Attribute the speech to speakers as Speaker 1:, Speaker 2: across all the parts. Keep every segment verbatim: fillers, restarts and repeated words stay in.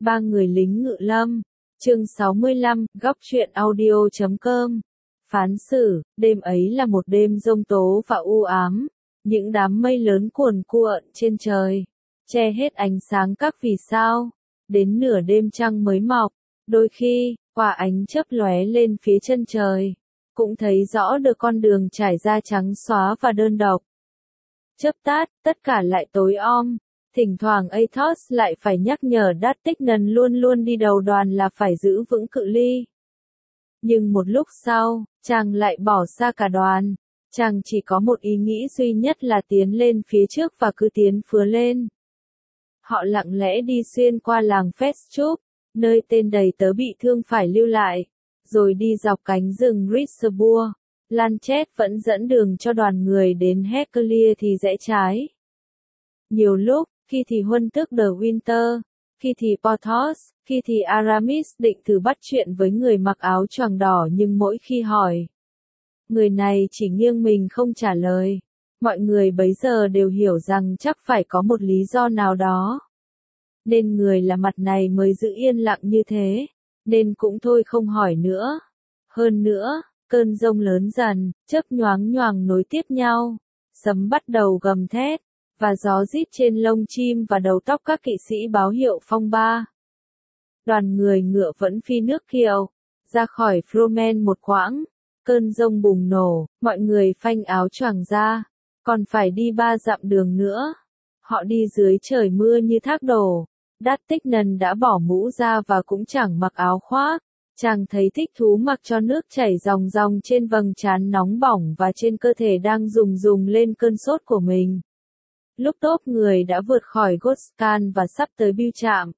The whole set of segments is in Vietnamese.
Speaker 1: Ba người lính ngự lâm. Chương sáu mươi lăm, góc truyện audio chấm com. Phán xử, đêm ấy là một đêm giông tố và u ám. Những đám mây lớn cuồn cuộn trên trời, che hết ánh sáng các vì sao. Đến nửa đêm trăng mới mọc, đôi khi, qua ánh chớp lóe lên phía chân trời, cũng thấy rõ được con đường trải ra trắng xóa và đơn độc. Chớp tắt, tất cả lại tối om. Thỉnh thoảng Athos lại phải nhắc nhở D'Artagnan luôn luôn đi đầu đoàn là phải giữ vững cự ly. Nhưng một lúc sau, chàng lại bỏ xa cả đoàn. Chàng chỉ có một ý nghĩ duy nhất là tiến lên phía trước và cứ tiến phứa lên. Họ lặng lẽ đi xuyên qua làng Festup, nơi tên đầy tớ bị thương phải lưu lại, rồi đi dọc cánh rừng Richebourg. Lanchet vẫn dẫn đường cho đoàn người đến Heckelier thì rẽ trái. Nhiều lúc, khi thì Huân tức de Winter, khi thì Porthos, khi thì Aramis định thử bắt chuyện với người mặc áo choàng đỏ, nhưng mỗi khi hỏi, người này chỉ nghiêng mình không trả lời. Mọi người bấy giờ đều hiểu rằng chắc phải có một lý do nào đó, nên người là mặt này mới giữ yên lặng như thế, nên cũng thôi không hỏi nữa. Hơn nữa, cơn giông lớn dần, chớp nhoáng nhoàng nối tiếp nhau, sấm bắt đầu gầm thét, và gió rít trên lông chim và đầu tóc các kỵ sĩ báo hiệu phong ba. Đoàn người ngựa vẫn phi nước kiệu, ra khỏi Fromen một quãng, cơn giông bùng nổ, mọi người phanh áo choàng ra, còn phải đi ba dặm đường nữa. Họ đi dưới trời mưa như thác đổ. D'Artagnan đã bỏ mũ ra và cũng chẳng mặc áo khoác. Chàng thấy thích thú mặc cho nước chảy ròng ròng trên vầng trán nóng bỏng và trên cơ thể đang rùng rùng lên cơn sốt của mình. Lúc tốp người đã vượt khỏi Goscan và sắp tới bưu trạm,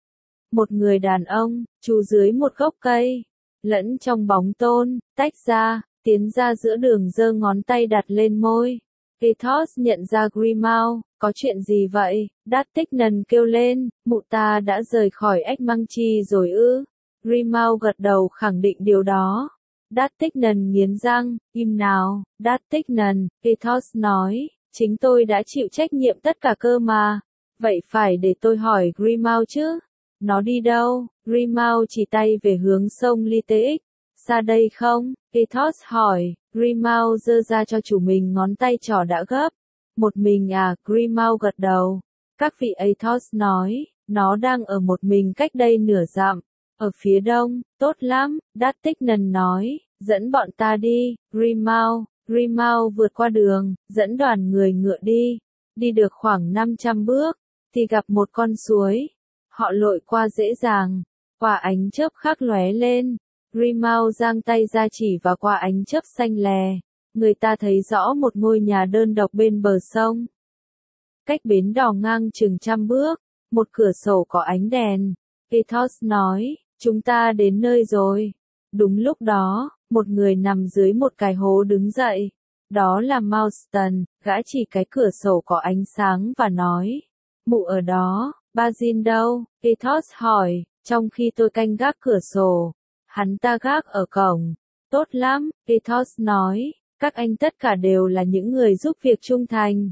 Speaker 1: một người đàn ông, trú dưới một gốc cây, lẫn trong bóng tôn, tách ra, tiến ra giữa đường giơ ngón tay đặt lên môi. Athos nhận ra Grimaud. Có chuyện gì vậy? D'Artagnan kêu lên, mụ ta đã rời khỏi Ekmanchi rồi ư? Grimaud gật đầu khẳng định điều đó. D'Artagnan nghiến răng, im nào, D'Artagnan, Athos nói, chính tôi đã chịu trách nhiệm tất cả cơ mà. Vậy phải để tôi hỏi Grimaud chứ? Nó đi đâu? Grimaud chỉ tay về hướng sông Liteix. Xa đây không? Athos hỏi. Grimaud giơ ra cho chủ mình ngón tay trỏ đã gấp. Một mình à? Grimaud gật đầu. Các vị, Athos nói, nó đang ở một mình cách đây nửa dặm. Ở phía đông, tốt lắm, D'Artagnan nói, dẫn bọn ta đi. Grimaud, Grimaud vượt qua đường, dẫn đoàn người ngựa đi. Đi được khoảng năm trăm bước, thì gặp một con suối. Họ lội qua dễ dàng, qua ánh chớp khắc lóe lên. Grimaud giang tay ra chỉ vào qua ánh chớp xanh lè. Người ta thấy rõ một ngôi nhà đơn độc bên bờ sông. Cách bến đò ngang chừng trăm bước, một cửa sổ có ánh đèn. Athos nói, chúng ta đến nơi rồi. Đúng lúc đó, một người nằm dưới một cái hố đứng dậy. Đó là Mouston, gã chỉ cái cửa sổ có ánh sáng và nói, mụ ở đó. Bazin đâu? Athos hỏi, trong khi tôi canh gác cửa sổ. Hắn ta gác ở cổng. Tốt lắm, Athos nói, các anh tất cả đều là những người giúp việc trung thành.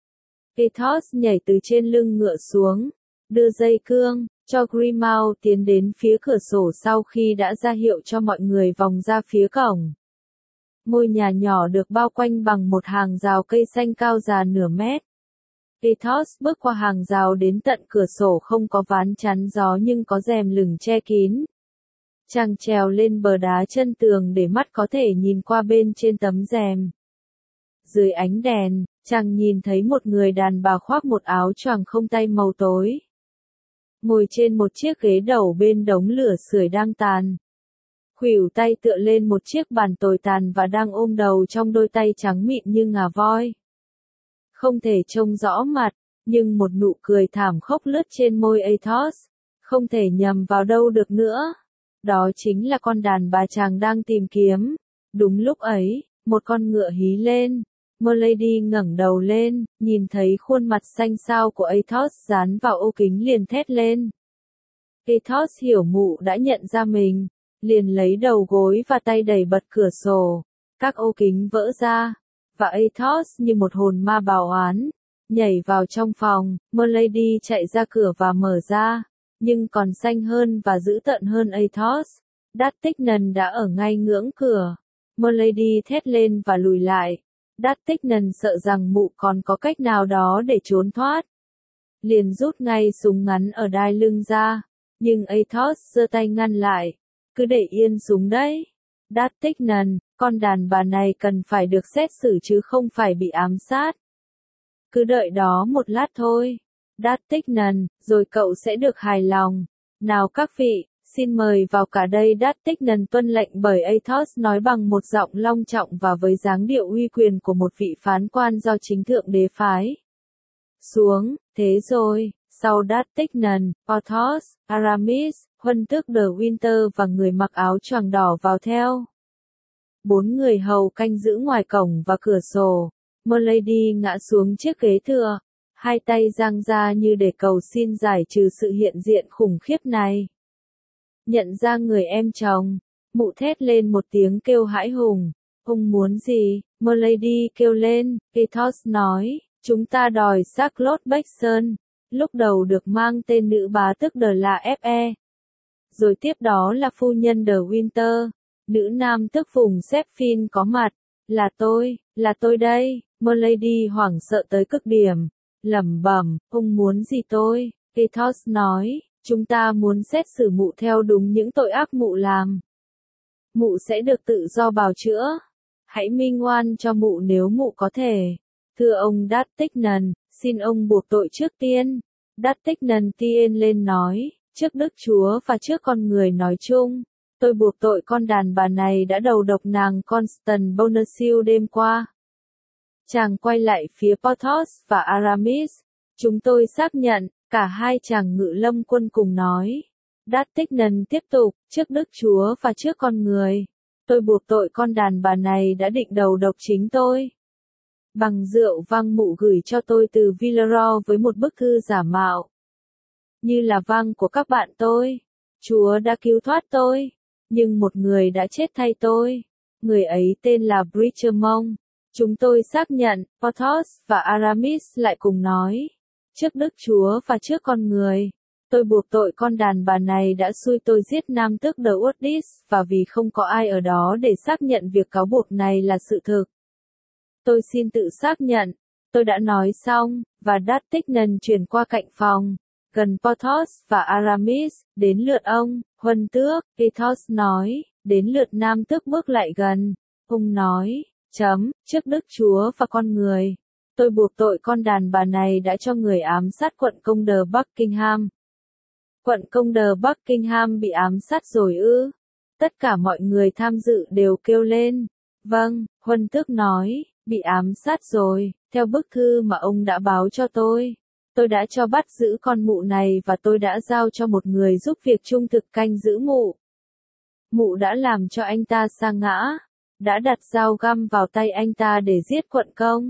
Speaker 1: Athos nhảy từ trên lưng ngựa xuống, đưa dây cương, cho Grimaud tiến đến phía cửa sổ sau khi đã ra hiệu cho mọi người vòng ra phía cổng. Ngôi nhà nhỏ được bao quanh bằng một hàng rào cây xanh cao già nửa mét. Athos bước qua hàng rào đến tận cửa sổ không có ván chắn gió nhưng có rèm lửng che kín. Chàng trèo lên bờ đá chân tường để mắt có thể nhìn qua bên trên tấm rèm. Dưới ánh đèn, chàng nhìn thấy một người đàn bà khoác một áo choàng không tay màu tối, ngồi trên một chiếc ghế đầu bên đống lửa sưởi đang tàn. Khuỷu tay tựa lên một chiếc bàn tồi tàn và đang ôm đầu trong đôi tay trắng mịn như ngà voi. Không thể trông rõ mặt, nhưng một nụ cười thảm khốc lướt trên môi Athos, không thể nhầm vào đâu được nữa. Đó chính là con đàn bà chàng đang tìm kiếm. Đúng lúc ấy, một con ngựa hí lên. Milady ngẩng đầu lên, nhìn thấy khuôn mặt xanh xao của Athos dán vào ô kính liền thét lên. Athos hiểu mụ đã nhận ra mình, liền lấy đầu gối và tay đẩy bật cửa sổ. Các ô kính vỡ ra, và Athos như một hồn ma bào oán, nhảy vào trong phòng. Milady chạy ra cửa và mở ra. nhưng còn xanh hơn và dữ tợn hơn Athos. D'Artagnan đã ở ngay ngưỡng cửa. Milady thét lên và lùi lại. D'Artagnan sợ rằng mụ còn có cách nào đó để trốn thoát. Liền rút ngay súng ngắn ở đai lưng ra. Nhưng Athos giơ tay ngăn lại. Cứ để yên súng đấy. D'Artagnan, con đàn bà này cần phải được xét xử chứ không phải bị ám sát. Cứ đợi đó một lát thôi. D'Artagnan, rồi cậu sẽ được hài lòng. Nào các vị, xin mời vào cả đây. D'Artagnan tuân lệnh bởi Athos nói bằng một giọng long trọng và với dáng điệu uy quyền của một vị phán quan do chính thượng đế phái. Xuống, thế rồi, sau D'Artagnan, Porthos, Aramis, Huân tước de Winter và người mặc áo choàng đỏ vào theo. Bốn người hầu canh giữ ngoài cổng và cửa sổ. Milady ngã xuống chiếc ghế thừa, hai tay dang ra như để cầu xin giải trừ sự hiện diện khủng khiếp này. Nhận ra người em chồng, mụ thét lên một tiếng kêu hãi hùng. Ông muốn gì? Milady kêu lên. Athos nói, chúng ta đòi xác Lord Baxton, lúc đầu được mang tên nữ bá tước de la Fe. Rồi tiếp đó là phu nhân de Winter, nữ nam tước vùng Sephin có mặt. Là tôi, là tôi đây. Milady hoảng sợ tới cực điểm, lẩm bẩm, ông muốn gì tôi? Athos nói, chúng ta muốn xét xử mụ theo đúng những tội ác mụ làm. Mụ sẽ được tự do bào chữa. Hãy minh oan cho mụ nếu mụ có thể. Thưa ông D'Artagnan, xin ông buộc tội trước tiên. D'Artagnan tiên lên nói, trước Đức Chúa và trước con người nói chung, tôi buộc tội con đàn bà này đã đầu độc nàng Constance Bonacieux đêm qua. Chàng quay lại phía Porthos và Aramis. Chúng tôi xác nhận, cả hai chàng ngự lâm quân cùng nói. D'Artagnan tiếp tục, trước Đức Chúa và trước con người, tôi buộc tội con đàn bà này đã định đầu độc chính tôi. Bằng rượu vang mụ gửi cho tôi từ Villarreal với một bức thư giả mạo. Như là vang của các bạn tôi. Chúa đã cứu thoát tôi, nhưng một người đã chết thay tôi. Người ấy tên là Brichermont. Chúng tôi xác nhận, Porthos và Aramis lại cùng nói. Trước Đức Chúa và trước con người, tôi buộc tội con đàn bà này đã xui tôi giết nam tước de Urdis, và vì không có ai ở đó để xác nhận việc cáo buộc này là sự thực. Tôi xin tự xác nhận. Tôi đã nói xong, và D'Artagnan chuyển qua cạnh phòng, gần Porthos và Aramis. Đến lượt ông, Huân tước, Athos nói. Đến lượt nam tước bước lại gần. Ông nói, chấm, trước Đức Chúa và con người, tôi buộc tội con đàn bà này đã cho người ám sát quận công de Buckingham. Quận công de Buckingham bị ám sát rồi ư? Tất cả mọi người tham dự đều kêu lên. Vâng, Huân tước nói, bị ám sát rồi, theo bức thư mà ông đã báo cho tôi. Tôi đã cho bắt giữ con mụ này và tôi đã giao cho một người giúp việc trung thực canh giữ mụ. Mụ đã làm cho anh ta sa ngã, đã đặt dao găm vào tay anh ta để giết quận công.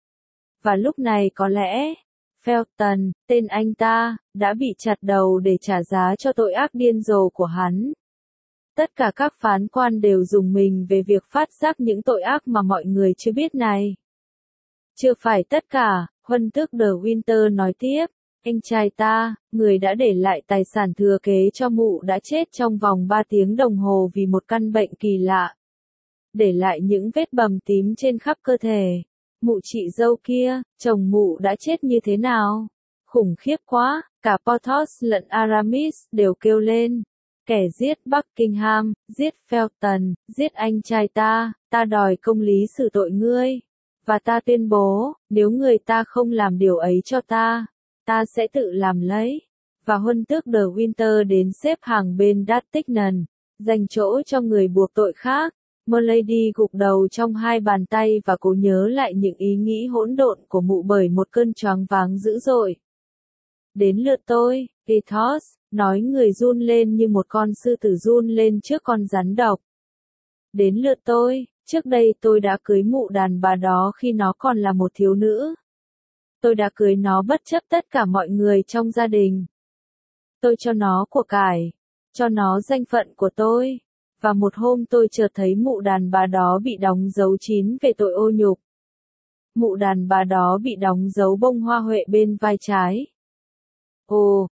Speaker 1: Và lúc này có lẽ, Felton, tên anh ta, đã bị chặt đầu để trả giá cho tội ác điên rồ của hắn. Tất cả các phán quan đều rùng mình về việc phát giác những tội ác mà mọi người chưa biết này. Chưa phải tất cả, Huân tước de Winter nói tiếp, anh trai ta, người đã để lại tài sản thừa kế cho mụ đã chết trong vòng ba tiếng đồng hồ vì một căn bệnh kỳ lạ. Để lại những vết bầm tím trên khắp cơ thể. Mụ chị dâu kia, chồng mụ đã chết như thế nào? Khủng khiếp quá, cả Porthos lẫn Aramis đều kêu lên. Kẻ giết Buckingham, giết Felton, giết anh trai ta, ta đòi công lý xử tội ngươi. Và ta tuyên bố, nếu người ta không làm điều ấy cho ta, ta sẽ tự làm lấy. Và Huân tước de Winter đến xếp hàng bên D'Artagnan, dành chỗ cho người buộc tội khác. Milady gục đầu trong hai bàn tay và cố nhớ lại những ý nghĩ hỗn độn của mụ bởi một cơn choáng váng dữ dội. Đến lượt tôi, Athos, nói người run lên như một con sư tử run lên trước con rắn độc. Đến lượt tôi, trước đây tôi đã cưới mụ đàn bà đó khi nó còn là một thiếu nữ. Tôi đã cưới nó bất chấp tất cả mọi người trong gia đình. Tôi cho nó của cải, cho nó danh phận của tôi. Và một hôm tôi chợt thấy mụ đàn bà đó bị đóng dấu chín về tội ô nhục. Mụ đàn bà đó bị đóng dấu bông hoa huệ bên vai trái. Ồ,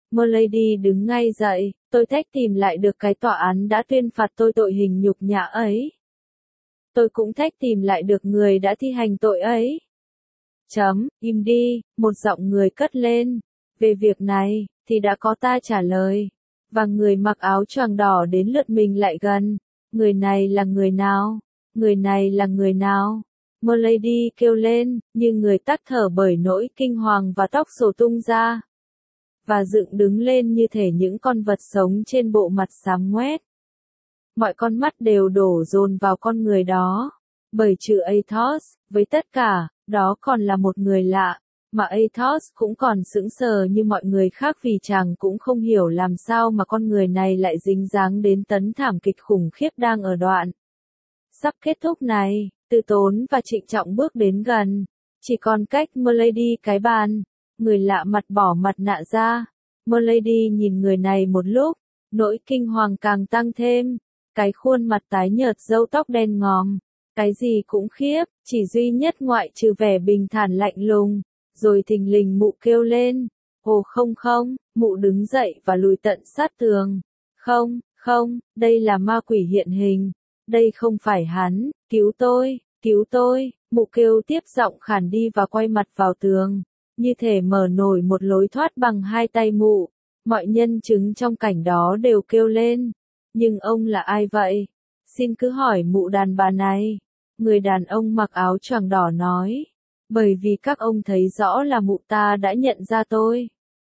Speaker 1: Milady đứng ngay dậy, tôi thách tìm lại được cái tòa án đã tuyên phạt tôi tội hình nhục nhã ấy. Tôi cũng thách tìm lại được người đã thi hành tội ấy. Chấm, im đi, một giọng người cất lên. Về việc này, thì đã có ta trả lời. Và người mặc áo choàng đỏ đến lượt mình lại gần. Người này là người nào? Người này là người nào? Milady kêu lên, như người tắc thở bởi nỗi kinh hoàng và tóc xổ tung ra. Và dựng đứng lên như thể những con vật sống trên bộ mặt xám ngoét. Mọi con mắt đều đổ dồn vào con người đó. Bởi trừ Athos, với tất cả, đó còn là một người lạ. Mà Athos cũng còn sững sờ như mọi người khác vì chàng cũng không hiểu làm sao mà con người này lại dính dáng đến tấn thảm kịch khủng khiếp đang ở đoạn sắp kết thúc này. Từ Tốn và trịnh trọng bước đến gần. Chỉ còn cách Milady cái bàn. Người lạ mặt bỏ mặt nạ ra. Milady nhìn người này một lúc. Nỗi kinh hoàng càng tăng thêm. Cái khuôn mặt tái nhợt, râu tóc đen ngòm. Cái gì cũng khiếp, chỉ duy nhất ngoại trừ vẻ bình thản lạnh lùng. Rồi thình lình mụ kêu lên. Ồ không không, mụ đứng dậy và lùi tận sát tường. Không, không, đây là ma quỷ hiện hình. Đây không phải hắn, cứu tôi, cứu tôi. Mụ kêu tiếp, giọng khản đi và quay mặt vào tường. Như thể mở nổi một lối thoát bằng hai tay mụ. Mọi nhân chứng trong cảnh đó đều kêu lên. Nhưng ông là ai vậy? Xin cứ hỏi mụ đàn bà này. Người đàn ông mặc áo choàng đỏ nói. Bởi vì các ông thấy rõ là mụ ta đã nhận ra tôi.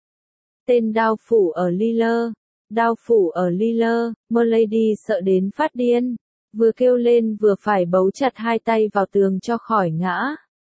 Speaker 1: Tên đao phủ ở Lille. Đao phủ ở Lille. Milady sợ đến phát điên. Vừa kêu lên vừa phải bấu chặt hai tay vào tường cho khỏi ngã.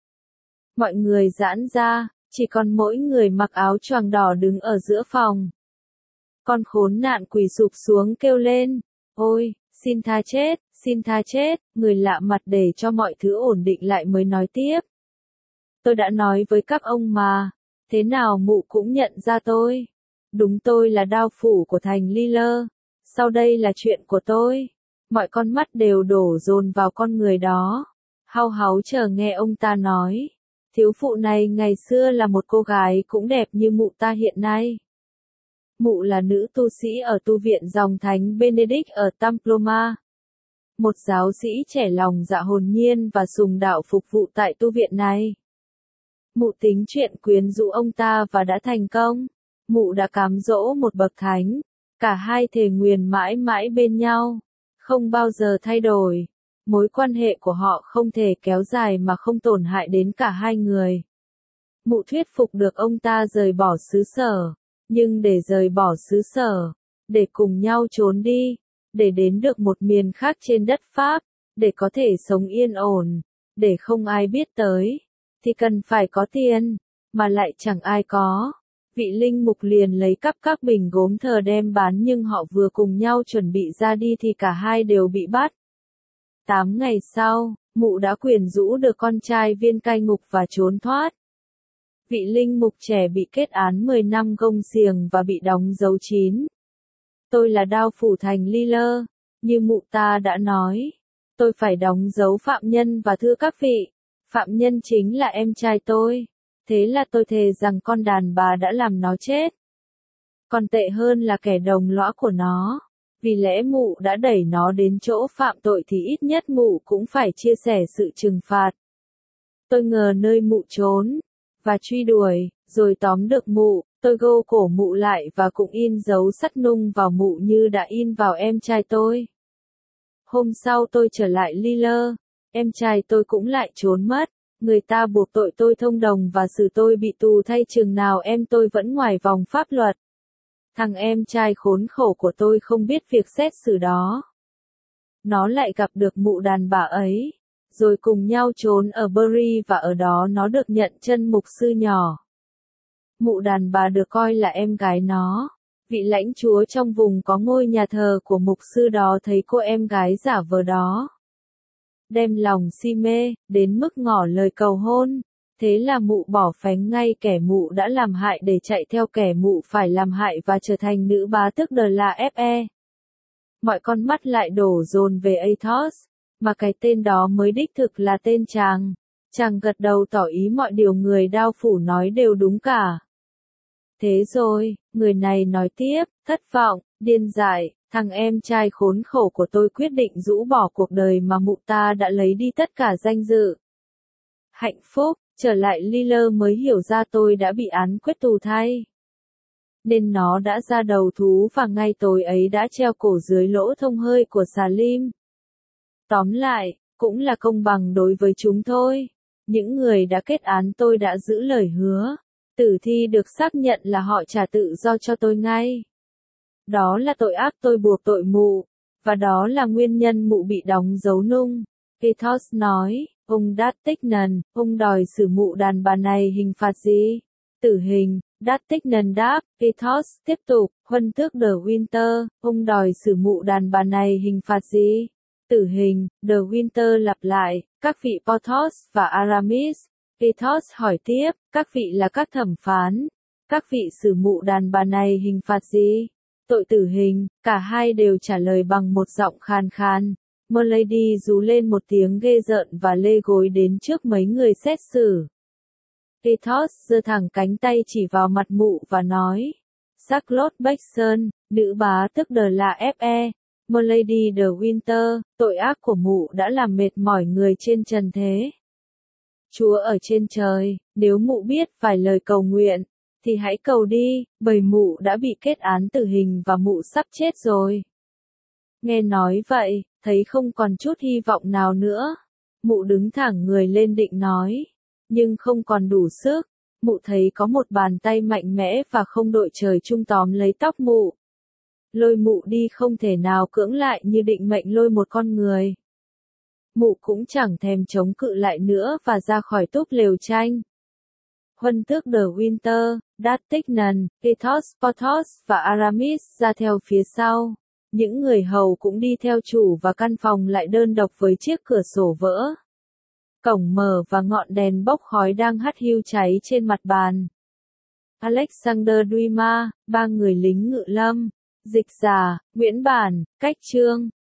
Speaker 1: Mọi người giãn ra, chỉ còn mỗi người mặc áo choàng đỏ đứng ở giữa phòng. Con khốn nạn quỳ sụp xuống kêu lên. Ôi, xin tha chết, xin tha chết. Người lạ mặt để cho mọi thứ ổn định lại mới nói tiếp. Tôi đã nói với các ông mà. Thế nào mụ cũng nhận ra tôi. Đúng, tôi là đao phủ của thành Lille. Sau đây là chuyện của tôi. Mọi con mắt đều đổ dồn vào con người đó. Hau háu chờ nghe ông ta nói. Thiếu phụ này ngày xưa là một cô gái cũng đẹp như mụ ta hiện nay. Mụ là nữ tu sĩ ở tu viện dòng thánh Benedict ở Temploma. Một giáo sĩ trẻ lòng dạ hồn nhiên và sùng đạo phục vụ tại tu viện này. Mụ tính chuyện quyến rũ ông ta và đã thành công. Mụ đã cám dỗ một bậc thánh. Cả hai thề nguyền mãi mãi bên nhau. Không bao giờ thay đổi. Mối quan hệ của họ không thể kéo dài mà không tổn hại đến cả hai người. Mụ thuyết phục được ông ta rời bỏ xứ sở. Nhưng để rời bỏ xứ sở, để cùng nhau trốn đi, để đến được một miền khác trên đất Pháp, để có thể sống yên ổn, để không ai biết tới, thì cần phải có tiền, mà lại chẳng ai có. Vị linh mục liền lấy cắp các bình gốm thờ đem bán, nhưng họ vừa cùng nhau chuẩn bị ra đi thì cả hai đều bị bắt. Tám ngày sau, mụ đã quyến rũ được con trai viên cai ngục và trốn thoát. Vị linh mục trẻ bị kết án mười năm gông xiềng và bị đóng dấu chín. Tôi là đao phủ thành Lille, như mụ ta đã nói. Tôi phải đóng dấu phạm nhân và thưa các vị, phạm nhân chính là em trai tôi. Thế là tôi thề rằng con đàn bà đã làm nó chết. Còn tệ hơn là kẻ đồng lõa của nó. Vì lẽ mụ đã đẩy nó đến chỗ phạm tội thì ít nhất mụ cũng phải chia sẻ sự trừng phạt. Tôi ngờ nơi mụ trốn và truy đuổi, rồi tóm được mụ, tôi gô cổ mụ lại và cũng in dấu sắt nung vào mụ như đã in vào em trai tôi. Hôm sau tôi trở lại Lille, em trai tôi cũng lại trốn mất, người ta buộc tội tôi thông đồng và xử tôi bị tù thay chừng nào em tôi vẫn ngoài vòng pháp luật. Thằng em trai khốn khổ của tôi không biết việc xét xử đó. Nó lại gặp được mụ đàn bà ấy. Rồi cùng nhau trốn ở Bury và ở đó nó được nhận chân mục sư nhỏ. Mụ đàn bà được coi là em gái nó. Vị lãnh chúa trong vùng có ngôi nhà thờ của mục sư đó thấy cô em gái giả vờ đó. Đem lòng si mê, đến mức ngỏ lời cầu hôn. Thế là mụ bỏ phánh ngay kẻ mụ đã làm hại để chạy theo kẻ mụ phải làm hại và trở thành nữ bá tước de la Fe. Mọi con mắt lại đổ dồn về Athos. Mà cái tên đó mới đích thực là tên chàng. Chàng gật đầu tỏ ý mọi điều người đao phủ nói đều đúng cả. thế rồi, người này nói tiếp, thất vọng, điên dại, thằng em trai khốn khổ của tôi quyết định rũ bỏ cuộc đời mà mụ ta đã lấy đi tất cả danh dự. Hạnh phúc, trở lại Liller mới hiểu ra tôi đã bị án quyết tù thay. Nên nó đã ra đầu thú và ngay tối ấy đã treo cổ dưới lỗ thông hơi của Salim. Tóm lại, cũng là công bằng đối với chúng thôi. Những người đã kết án tôi đã giữ lời hứa. Tử thi được xác nhận là họ trả tự do cho tôi ngay. Đó là tội ác tôi buộc tội mụ. Và đó là nguyên nhân mụ bị đóng dấu nung. Pethos nói, ông Dattignan, ông đòi xử mụ đàn bà này hình phạt gì? Tử hình. Dattignan đáp, Pethos tiếp tục, huân tước De Winter, ông đòi xử mụ đàn bà này hình phạt gì? Tử hình. De Winter lặp lại, các vị Porthos và Aramis. Pethos hỏi tiếp, các vị là các thẩm phán. Các vị xử mụ đàn bà này hình phạt gì? Tội tử hình. Cả hai đều trả lời bằng một giọng khàn khàn. Milady rú lên một tiếng ghê rợn và lê gối đến trước mấy người xét xử. Pethos giơ thẳng cánh tay chỉ vào mặt mụ và nói, Charlotte Baxson, nữ bá tức đờ là ép e. Milady de Winter, tội ác của mụ đã làm mệt mỏi người trên trần thế. Chúa ở trên trời, nếu mụ biết vài lời cầu nguyện, thì hãy cầu đi, bởi mụ đã bị kết án tử hình và mụ sắp chết rồi. Nghe nói vậy, thấy không còn chút hy vọng nào nữa. Mụ đứng thẳng người lên định nói, nhưng không còn đủ sức. Mụ thấy có một bàn tay mạnh mẽ và không đội trời chung tóm lấy tóc mụ. Lôi mụ đi không thể nào cưỡng lại như định mệnh lôi một con người. Mụ cũng chẳng thèm chống cự lại nữa và ra khỏi túp lều tranh. Huân tước De Winter, Dattignan, Pethos, Porthos và Aramis ra theo phía sau. Những người hầu cũng đi theo chủ và căn phòng lại đơn độc với chiếc cửa sổ vỡ. Cổng mở và ngọn đèn bốc khói đang hắt hiu cháy trên mặt bàn. Alexander Dumas, ba người lính ngự lâm, dịch giả, Nguyễn Bản, cách chương.